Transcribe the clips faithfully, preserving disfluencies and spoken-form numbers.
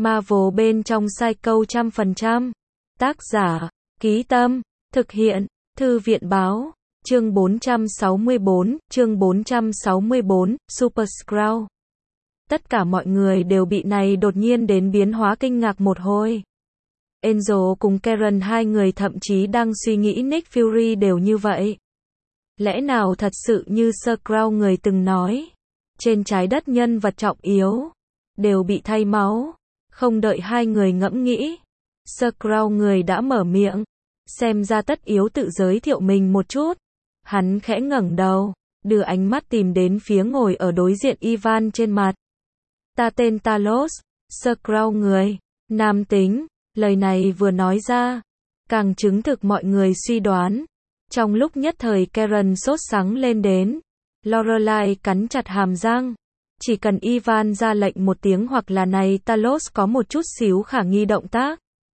Marvel bên trong Psycho trăm phần trăm. Tác giả, Ký Tâm, thực hiện, Thư viện Báo, chương bốn trăm sáu mươi tư, chương bốn trăm sáu mươi tư, Super Skrull. Tất cả mọi người đều bị này đột nhiên đến biến hóa kinh ngạc một hồi. Angel cùng Karen hai người thậm chí đang suy nghĩ Nick Fury đều như vậy. Lẽ nào thật sự như Skrull người từng nói, trên trái đất nhân vật trọng yếu đều bị thay máu? Không đợi hai người ngẫm nghĩ, Skrull người đã mở miệng, xem ra tất yếu tự giới thiệu mình một chút. Hắn khẽ ngẩng đầu, đưa ánh mắt tìm đến phía ngồi ở đối diện Ivan trên mặt. Ta tên Talos, Skrull người, nam tính. Lời này vừa nói ra, càng chứng thực mọi người suy đoán. Trong lúc nhất thời Karen sốt sắng lên đến. Lorelai cắn chặt hàm răng. Chỉ cần Ivan ra lệnh một tiếng hoặc là này Talos có một chút xíu khả nghi động tác,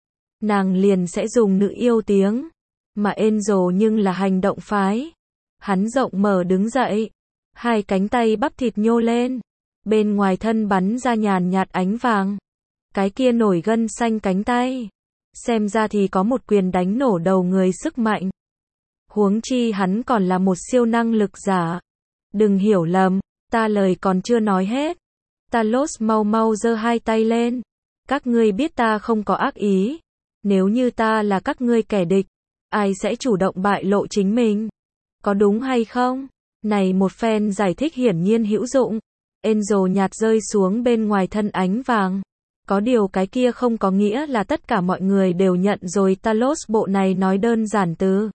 nàng liền sẽ dùng nữ yêu tiếng. Mà Angel nhưng là hành động phái. Hắn rộng mở đứng dậy, hai cánh tay bắp thịt nhô lên, bên ngoài thân bắn ra nhàn nhạt ánh vàng. Cái kia nổi gân xanh cánh tay, xem ra thì có một quyền đánh nổ đầu người sức mạnh. Huống chi hắn còn là một siêu năng lực giả. Đừng hiểu lầm, ta lời còn chưa nói hết. Talos mau mau giơ hai tay lên. Các ngươi biết ta không có ác ý. Nếu như ta là các ngươi kẻ địch, ai sẽ chủ động bại lộ chính mình? Có đúng hay không? Này một phen giải thích hiển nhiên hữu dụng. Angel nhạt rơi xuống bên ngoài thân ánh vàng. Có điều cái kia không có nghĩa là tất cả mọi người đều nhận rồi Talos bộ này nói đơn giản từ.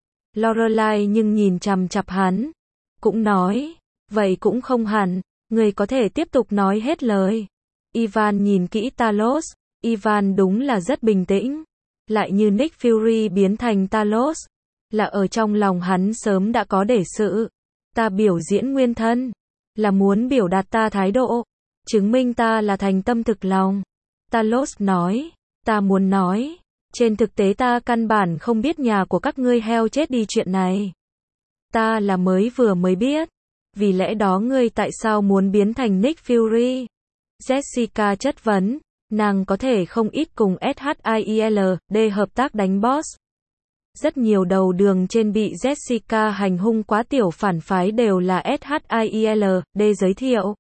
Lorelai nhưng nhìn chằm chặp hắn, cũng nói, vậy cũng không hẳn, người có thể tiếp tục nói hết lời. Ivan nhìn kỹ Talos, Ivan đúng là rất bình tĩnh, lại như Nick Fury biến thành Talos, là ở trong lòng hắn sớm đã có để sự. Ta biểu diễn nguyên thân, là muốn biểu đạt ta thái độ, chứng minh ta là thành tâm thực lòng. Talos nói, ta muốn nói, trên thực tế ta căn bản không biết nhà của các ngươi heo chết đi chuyện này. Ta là mới vừa mới biết. Vì lẽ đó ngươi tại sao muốn biến thành Nick Fury? Jessica chất vấn, nàng có thể không ít cùng SHIELD hợp tác đánh boss. Rất nhiều đầu đường trên bị Jessica hành hung quá tiểu phản phái đều là SHIELD giới thiệu.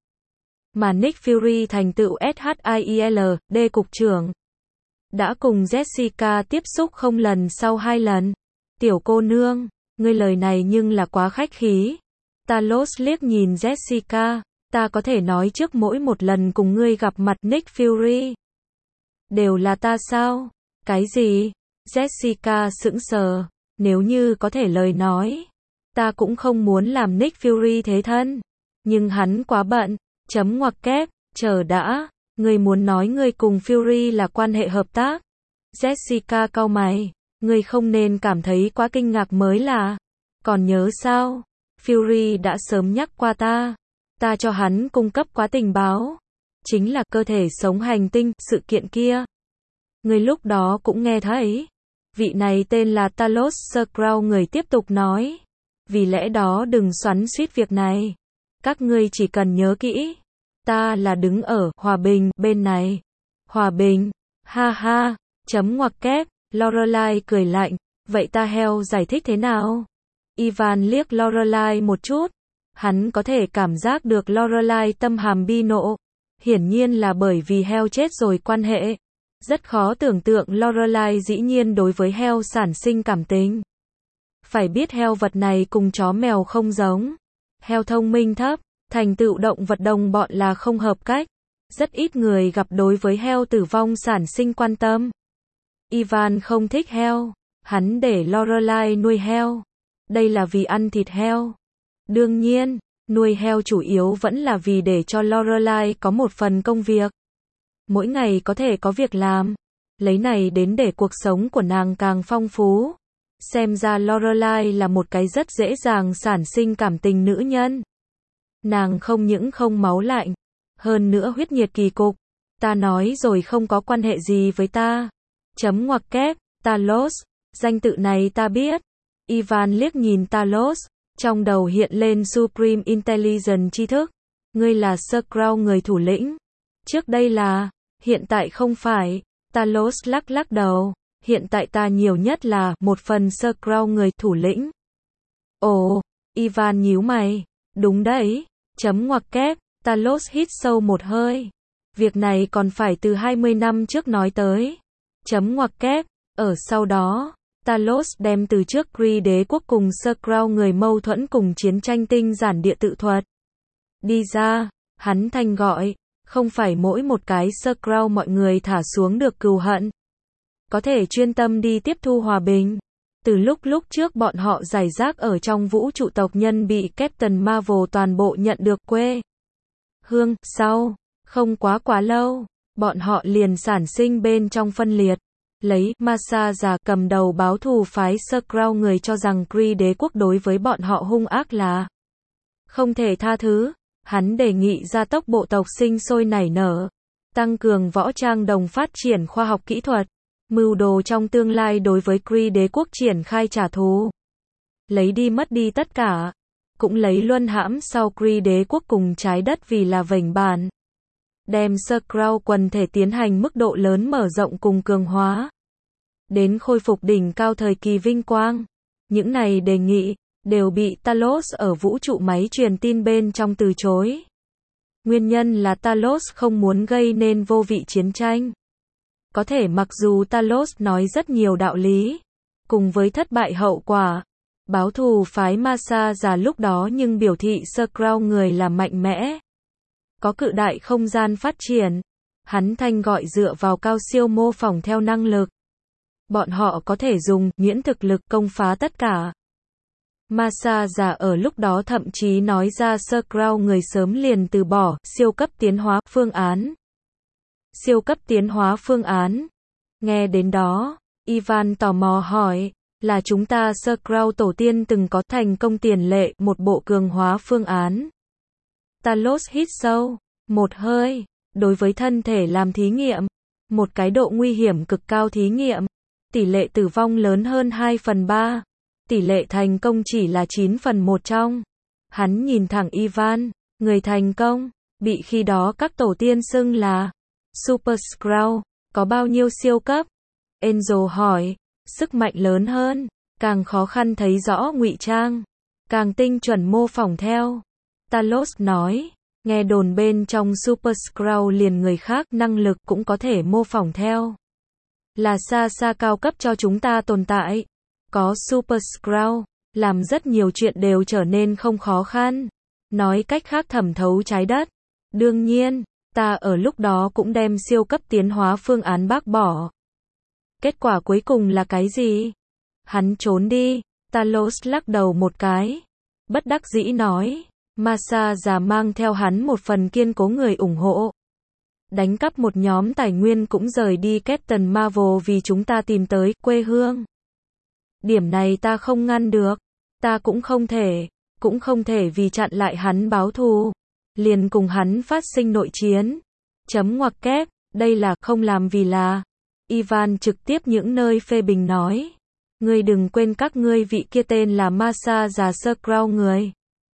Mà Nick Fury thành tựu SHIELD cục trưởng. Đã cùng Jessica tiếp xúc không lần sau hai lần. Tiểu cô nương, ngươi lời này nhưng là quá khách khí. Talos liếc nhìn Jessica, ta có thể nói trước mỗi một lần cùng ngươi gặp mặt Nick Fury đều là ta sao? Cái gì? Jessica sững sờ, nếu như có thể lời nói, ta cũng không muốn làm Nick Fury thế thân, nhưng hắn quá bận. Chấm ngoặc kép, chờ đã, ngươi muốn nói ngươi cùng Fury là quan hệ hợp tác? Jessica cau mày, ngươi không nên cảm thấy quá kinh ngạc mới là. Còn nhớ sao? Fury đã sớm nhắc qua ta, ta cho hắn cung cấp quá tình báo, chính là cơ thể sống hành tinh, sự kiện kia. Ngươi lúc đó cũng nghe thấy. Vị này tên là Talos Skrull người tiếp tục nói. Vì lẽ đó đừng xoắn xuýt việc này. Các ngươi chỉ cần nhớ kỹ, ta là đứng ở hòa bình bên này. Hòa bình, ha ha, chấm ngoặc kép, Lorelai cười lạnh, vậy ta heo giải thích thế nào? Ivan liếc Lorelai một chút, hắn có thể cảm giác được Lorelai tâm hàm bi nộ, hiển nhiên là bởi vì heo chết rồi quan hệ. Rất khó tưởng tượng Lorelai dĩ nhiên đối với heo sản sinh cảm tình. Phải biết heo vật này cùng chó mèo không giống. Heo thông minh thấp, thành tựu động vật đồng bọn là không hợp cách. Rất ít người gặp đối với heo tử vong sản sinh quan tâm. Ivan không thích heo, hắn để Lorelai nuôi heo. Đây là vì ăn thịt heo. Đương nhiên, nuôi heo chủ yếu vẫn là vì để cho Lorelai có một phần công việc. Mỗi ngày có thể có việc làm. Lấy này đến để cuộc sống của nàng càng phong phú. Xem ra Lorelai là một cái rất dễ dàng sản sinh cảm tình nữ nhân. Nàng không những không máu lạnh, hơn nữa huyết nhiệt kỳ cục. Ta nói rồi không có quan hệ gì với ta. Chấm ngoặc kép, Talos, danh tự này ta biết. Ivan liếc nhìn Talos, trong đầu hiện lên Supreme Intelligence tri thức. Ngươi là Skrull người thủ lĩnh. Trước đây là, Hiện tại không phải. Talos lắc lắc đầu. Hiện tại ta nhiều nhất là một phần Skrull người thủ lĩnh. Ồ, Ivan nhíu mày. Đúng đấy. Chấm ngoặc kép. Talos hít sâu một hơi. Việc này còn phải từ hai mươi năm trước nói tới. Chấm ngoặc kép. Ở sau đó, Talos đem từ trước Kree đế quốc cùng Skrull người mâu thuẫn cùng chiến tranh tinh giản địa tự thuật đi ra. Hắn thanh gọi. Không phải mỗi một cái Skrull mọi người thả xuống được cừu hận. Có thể chuyên tâm đi tiếp thu hòa bình. Từ lúc lúc trước bọn họ giải rác ở trong vũ trụ tộc nhân bị Captain Marvel toàn bộ nhận được quê hương, sau, không quá quá lâu, bọn họ liền sản sinh bên trong phân liệt. Lấy Masa già cầm đầu báo thù phái Skrull người cho rằng Kree đế quốc đối với bọn họ hung ác là không thể tha thứ. Hắn đề nghị gia tốc bộ tộc sinh sôi nảy nở, tăng cường võ trang đồng phát triển khoa học kỹ thuật, mưu đồ trong tương lai đối với Kree đế quốc triển khai trả thù. Lấy đi mất đi tất cả, cũng lấy luân hãm sau Kree đế quốc cùng trái đất vì là vành bản. Đem Skrull quần thể tiến hành mức độ lớn mở rộng cùng cường hóa. Đến khôi phục đỉnh cao thời kỳ vinh quang. Những này đề nghị đều bị Talos ở vũ trụ máy truyền tin bên trong từ chối. Nguyên nhân là Talos không muốn gây nên vô vị chiến tranh. Có thể mặc dù Talos nói rất nhiều đạo lý, cùng với thất bại hậu quả, báo thù phái Masa già lúc đó nhưng biểu thị Skrull người là mạnh mẽ, có cự đại không gian phát triển. Hắn thanh gọi dựa vào cao siêu mô phỏng theo năng lực. Bọn họ có thể dùng miễn thực lực công phá tất cả. Masa già ở lúc đó thậm chí nói ra Skrull người sớm liền từ bỏ siêu cấp tiến hóa phương án. Siêu cấp tiến hóa phương án. Nghe đến đó, Ivan tò mò hỏi, là chúng ta Skrull tổ tiên từng có thành công tiền lệ một bộ cường hóa phương án. Talos hít sâu một hơi, đối với thân thể làm thí nghiệm, một cái độ nguy hiểm cực cao thí nghiệm, tỷ lệ tử vong lớn hơn hai phần ba, tỷ lệ thành công chỉ là chín phần một trong. Hắn nhìn thẳng Ivan, người thành công, bị khi đó các tổ tiên xưng là Super Skrull, có bao nhiêu siêu cấp? Angel hỏi, sức mạnh lớn hơn, càng khó khăn thấy rõ ngụy trang, càng tinh chuẩn mô phỏng theo. Talos nói, nghe đồn bên trong Super Skrull liền người khác năng lực cũng có thể mô phỏng theo. Là xa xa cao cấp cho chúng ta tồn tại. Có Super Skrull, làm rất nhiều chuyện đều trở nên không khó khăn. Nói cách khác thẩm thấu trái đất. Đương nhiên, ta ở lúc đó cũng đem siêu cấp tiến hóa phương án bác bỏ. Kết quả cuối cùng là cái gì? Hắn trốn đi. Talos lắc đầu một cái. Bất đắc dĩ nói. Masa già mang theo hắn một phần kiên cố người ủng hộ. Đánh cắp một nhóm tài nguyên cũng rời đi Captain Marvel vì chúng ta tìm tới quê hương. Điểm này ta không ngăn được. Ta cũng không thể. Cũng không thể vì chặn lại hắn báo thù. Liền cùng hắn phát sinh nội chiến. Chấm ngoặc kép. Đây là không làm vì là. Ivan trực tiếp những nơi phê bình nói. Ngươi đừng quên các ngươi vị kia tên là Masa già Skrull người.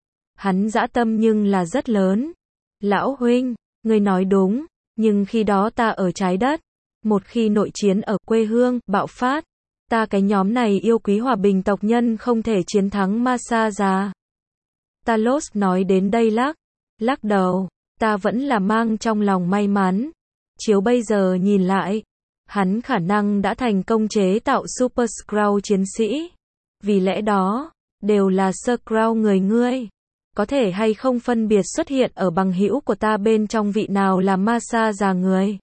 Hắn dã tâm nhưng là rất lớn. Lão huynh, ngươi nói đúng, nhưng khi đó ta ở trái đất. Một khi nội chiến ở quê hương bạo phát, ta cái nhóm này yêu quý hòa bình tộc nhân không thể chiến thắng Masa già. Talos nói đến đây lắc, lắc đầu, ta vẫn là mang trong lòng may mắn. Chiếu bây giờ nhìn lại, hắn khả năng đã thành công chế tạo Super Skrull chiến sĩ. Vì lẽ đó, đều là Skrull người ngươi. Có thể hay không phân biệt xuất hiện ở bằng hữu của ta bên trong vị nào là Masa già người.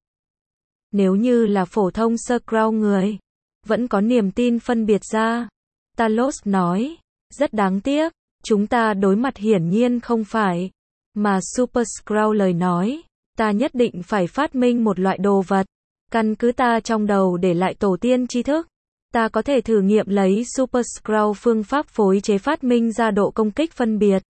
Nếu như là phổ thông Skrull người, vẫn có niềm tin phân biệt ra. Talos nói, rất đáng tiếc, chúng ta đối mặt hiển nhiên không phải. Mà Super Skrull lời nói, ta nhất định phải phát minh một loại đồ vật. Căn cứ ta trong đầu để lại tổ tiên tri thức. Ta có thể thử nghiệm lấy Super Skrull phương pháp phối chế phát minh ra độ công kích phân biệt.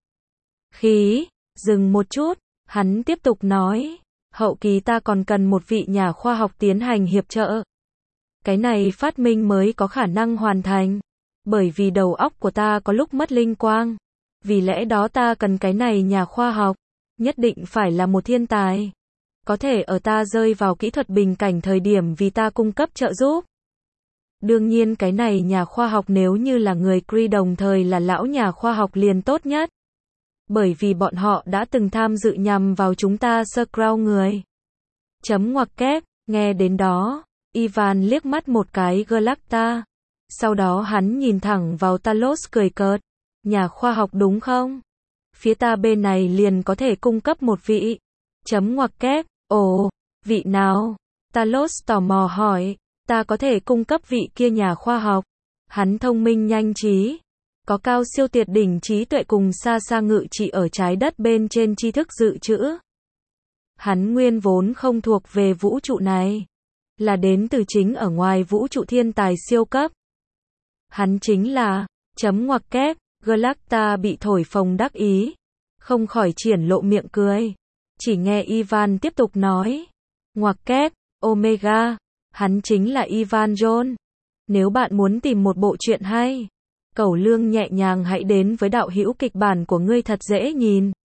Khí, dừng một chút, hắn tiếp tục nói, hậu kỳ ta còn cần một vị nhà khoa học tiến hành hiệp trợ. Cái này phát minh mới có khả năng hoàn thành, bởi vì đầu óc của ta có lúc mất linh quang. Vì lẽ đó ta cần cái này nhà khoa học, nhất định phải là một thiên tài. Có thể ở ta rơi vào kỹ thuật bình cảnh thời điểm vì ta cung cấp trợ giúp. Đương nhiên cái này nhà khoa học nếu như là người Kree đồng thời là lão nhà khoa học liền tốt nhất. Bởi vì bọn họ đã từng tham dự nhằm vào chúng ta Skrull người. Chấm ngoặc kép, nghe đến đó, Ivan liếc mắt một cái Galacta. Sau đó hắn nhìn thẳng vào Talos cười cợt. Nhà khoa học đúng không? Phía ta bên này liền có thể cung cấp một vị. Chấm ngoặc kép, ồ, vị nào? Talos tò mò hỏi, ta có thể cung cấp vị kia nhà khoa học. Hắn thông minh nhanh trí, có cao siêu tuyệt đỉnh trí tuệ cùng xa xa ngự trị ở trái đất bên trên tri thức dự trữ. Hắn nguyên vốn không thuộc về vũ trụ này, là đến từ chính ở ngoài vũ trụ thiên tài siêu cấp. Hắn chính là, chấm ngoặc kép, Galacta bị thổi phồng đắc ý, không khỏi triển lộ miệng cười. Chỉ nghe Ivan tiếp tục nói, ngoặc kép, Omega, hắn chính là Ivan John. Nếu bạn muốn tìm một bộ truyện hay, cẩu lương nhẹ nhàng hãy đến với đạo hữu kịch bản của ngươi thật dễ nhìn.